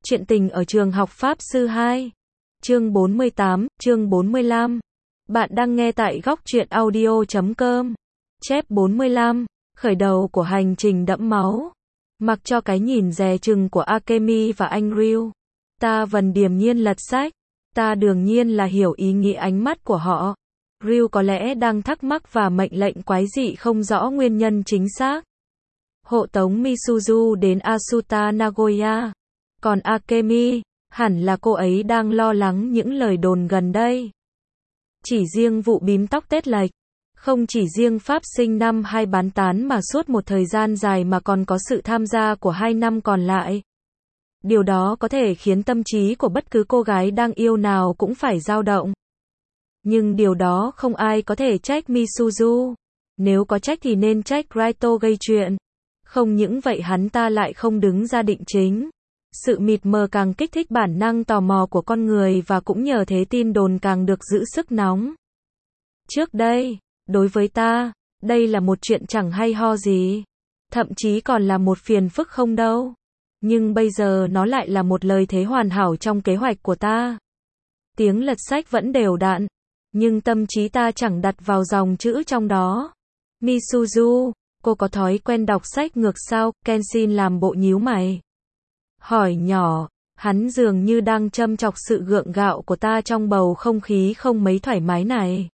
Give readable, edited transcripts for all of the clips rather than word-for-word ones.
Chuyện tình ở trường học Pháp Sư 2. Chương 48, chương 45. Bạn đang nghe tại góc truyện audio.com. Chép 45. Khởi đầu của hành trình đẫm máu. Mặc cho cái nhìn dè chừng của Akemi và anh Ryu, ta vẫn điềm nhiên lật sách. Ta đương nhiên là hiểu ý nghĩa ánh mắt của họ. Ryu có lẽ đang thắc mắc và mệnh lệnh quái dị không rõ nguyên nhân chính xác. Hộ tống Misuzu đến Asuta Nagoya. Còn Akemi, hẳn là cô ấy đang lo lắng những lời đồn gần đây. Chỉ riêng vụ bím tóc Tết lệch, không chỉ riêng Pháp sinh năm 2 bán tán mà suốt một thời gian dài mà còn có sự tham gia của 2 năm còn lại. Điều đó có thể khiến tâm trí của bất cứ cô gái đang yêu nào cũng phải dao động. Nhưng điều đó không ai có thể trách Misuzu. Nếu có trách thì nên trách Raito gây chuyện. Không những vậy hắn ta lại không đứng ra định chính. Sự mịt mờ càng kích thích bản năng tò mò của con người và cũng nhờ thế tin đồn càng được giữ sức nóng. Trước đây, đối với ta, đây là một chuyện chẳng hay ho gì. Thậm chí còn là một phiền phức không đâu. Nhưng bây giờ nó lại là một lời thế hoàn hảo trong kế hoạch của ta. Tiếng lật sách vẫn đều đặn, nhưng tâm trí ta chẳng đặt vào dòng chữ trong đó. Misuzu, cô có thói quen đọc sách ngược sao? Kenshin làm bộ nhíu mày. Hỏi nhỏ, hắn dường như đang châm chọc sự gượng gạo của ta trong bầu không khí không mấy thoải mái này.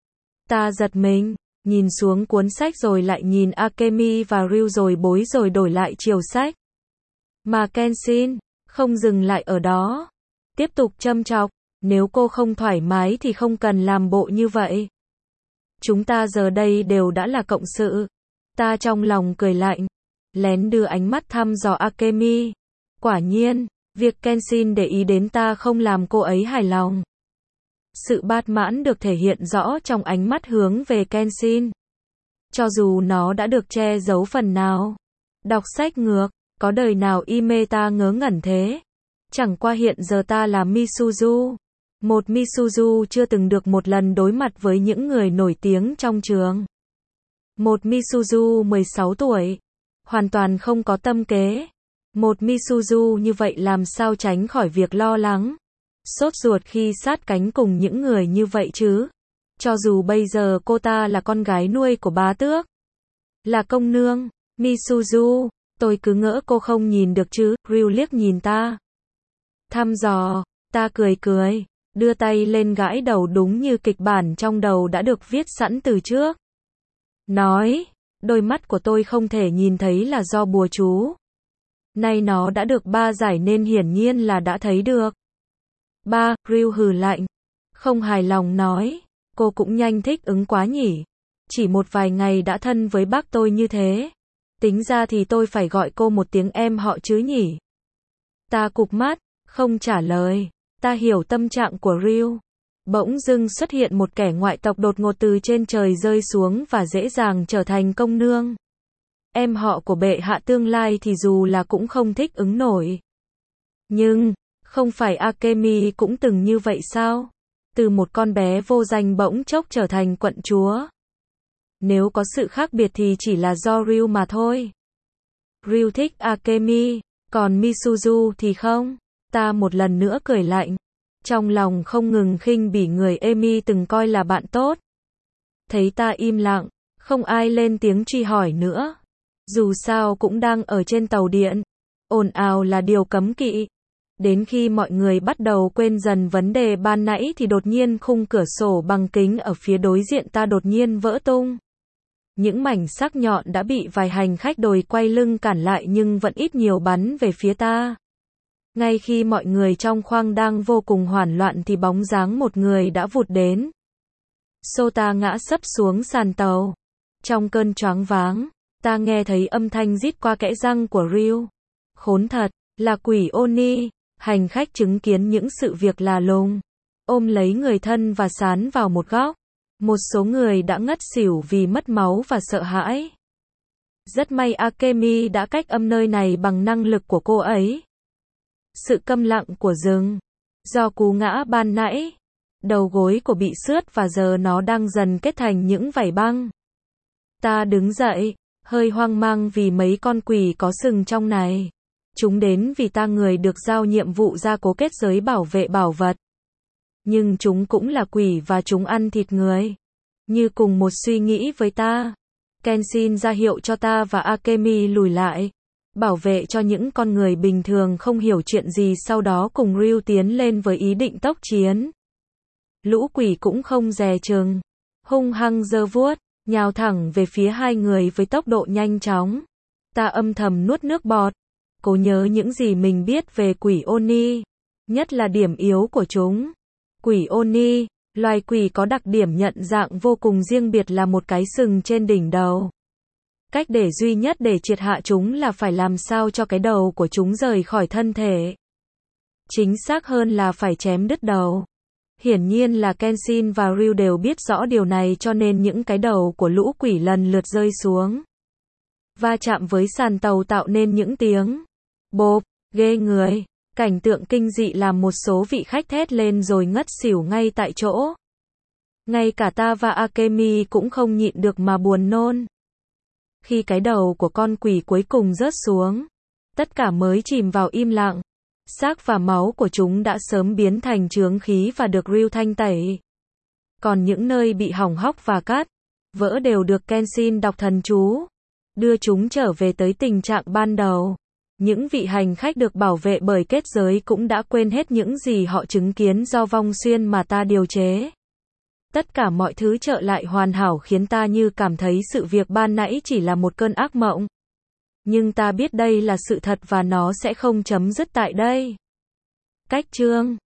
Ta giật mình, nhìn xuống cuốn sách rồi lại nhìn Akemi và Ryu rồi bối rồi đổi lại chiều sách. Mà Kenshin, không dừng lại ở đó. Tiếp tục châm chọc, nếu cô không thoải mái thì không cần làm bộ như vậy. Chúng ta giờ đây đều đã là cộng sự. Ta trong lòng cười lạnh, lén đưa ánh mắt thăm dò Akemi. Quả nhiên, việc Kenshin để ý đến ta không làm cô ấy hài lòng. Sự bát mãn được thể hiện rõ trong ánh mắt hướng về Kenshin. Cho dù nó đã được che giấu phần nào. Đọc sách ngược, có đời nào ime ta ngớ ngẩn thế. Chẳng qua hiện giờ ta là Misuzu. Một Misuzu chưa từng được một lần đối mặt với những người nổi tiếng trong trường. Một Misuzu 16 tuổi. Hoàn toàn không có tâm kế. Một Misuzu như vậy làm sao tránh khỏi việc lo lắng, sốt ruột khi sát cánh cùng những người như vậy chứ. Cho dù bây giờ cô ta là con gái nuôi của bá tước, là công nương. Misuzu, tôi cứ ngỡ cô không nhìn được chứ. Ryu liếc nhìn ta, thăm dò. Ta cười cười, đưa tay lên gãi đầu đúng như kịch bản trong đầu đã được viết sẵn từ trước. Nói, đôi mắt của tôi không thể nhìn thấy là do bùa chú. Nay nó đã được 3 giải nên hiển nhiên là đã thấy được. 3. Ryu hừ lạnh. Không hài lòng nói. Cô cũng nhanh thích ứng quá nhỉ. Chỉ một vài ngày đã thân với bác tôi như thế. Tính ra thì tôi phải gọi cô một tiếng em họ chứ nhỉ. Ta cụp mắt, không trả lời. Ta hiểu tâm trạng của Ryu. Bỗng dưng xuất hiện một kẻ ngoại tộc đột ngột từ trên trời rơi xuống và dễ dàng trở thành công nương. Em họ của bệ hạ tương lai thì dù là cũng không thích ứng nổi. Nhưng, không phải Akemi cũng từng như vậy sao? Từ một con bé vô danh bỗng chốc trở thành quận chúa. Nếu có sự khác biệt thì chỉ là do Ryu mà thôi. Ryu thích Akemi, còn Misuzu thì không. Ta một lần nữa cười lạnh. Trong lòng không ngừng khinh bỉ người Emi từng coi là bạn tốt. Thấy ta im lặng, không ai lên tiếng truy hỏi nữa. Dù sao cũng đang ở trên tàu điện. Ồn ào là điều cấm kỵ. Đến khi mọi người bắt đầu quên dần vấn đề ban nãy thì đột nhiên khung cửa sổ bằng kính ở phía đối diện ta đột nhiên vỡ tung. Những mảnh sắc nhọn đã bị vài hành khách đồi quay lưng cản lại nhưng vẫn ít nhiều bắn về phía ta. Ngay khi mọi người trong khoang đang vô cùng hoảng loạn thì bóng dáng một người đã vụt đến. Sota ngã sấp xuống sàn tàu. Trong cơn choáng váng, ta nghe thấy âm thanh rít qua kẽ răng của Ryu. Khốn thật, là quỷ Oni. Hành khách chứng kiến những sự việc lạ lùng, ôm lấy người thân và sán vào một góc. Một số người đã ngất xỉu vì mất máu và sợ hãi. Rất may Akemi đã cách âm nơi này bằng năng lực của cô ấy. Sự câm lặng của rừng. Do cú ngã ban nãy, đầu gối của bị xước và giờ nó đang dần kết thành những vảy băng. Ta đứng dậy, hơi hoang mang vì mấy con quỷ có sừng trong này. Chúng đến vì ta người được giao nhiệm vụ gia cố kết giới bảo vệ bảo vật. Nhưng chúng cũng là quỷ và chúng ăn thịt người. Như cùng một suy nghĩ với ta. Kenshin ra hiệu cho ta và Akemi lùi lại. Bảo vệ cho những con người bình thường không hiểu chuyện gì, sau đó cùng Ryu tiến lên với ý định tốc chiến. Lũ quỷ cũng không dè chừng. Hung hăng giơ vuốt, nhào thẳng về phía hai người với tốc độ nhanh chóng. Ta âm thầm nuốt nước bọt. Cố nhớ những gì mình biết về quỷ Oni. Nhất là điểm yếu của chúng. Quỷ Oni, loài quỷ có đặc điểm nhận dạng vô cùng riêng biệt là một cái sừng trên đỉnh đầu. Cách để duy nhất để triệt hạ chúng là phải làm sao cho cái đầu của chúng rời khỏi thân thể. Chính xác hơn là phải chém đứt đầu. Hiển nhiên là Kenshin và Ryu đều biết rõ điều này, cho nên những cái đầu của lũ quỷ lần lượt rơi xuống. Va chạm với sàn tàu tạo nên những tiếng bộp, ghê người. Cảnh tượng kinh dị làm một số vị khách thét lên rồi ngất xỉu ngay tại chỗ. Ngay cả ta và Akemi cũng không nhịn được mà buồn nôn. Khi cái đầu của con quỷ cuối cùng rớt xuống, tất cả mới chìm vào im lặng. Xác và máu của chúng đã sớm biến thành chướng khí và được Ryu thanh tẩy. Còn những nơi bị hỏng hóc và cắt vỡ đều được Kenshin đọc thần chú, đưa chúng trở về tới tình trạng ban đầu. Những vị hành khách được bảo vệ bởi kết giới cũng đã quên hết những gì họ chứng kiến do vong xuyên mà ta điều chế. Tất cả mọi thứ trở lại hoàn hảo khiến ta như cảm thấy sự việc ban nãy chỉ là một cơn ác mộng. Nhưng ta biết đây là sự thật và nó sẽ không chấm dứt tại đây. Cách chương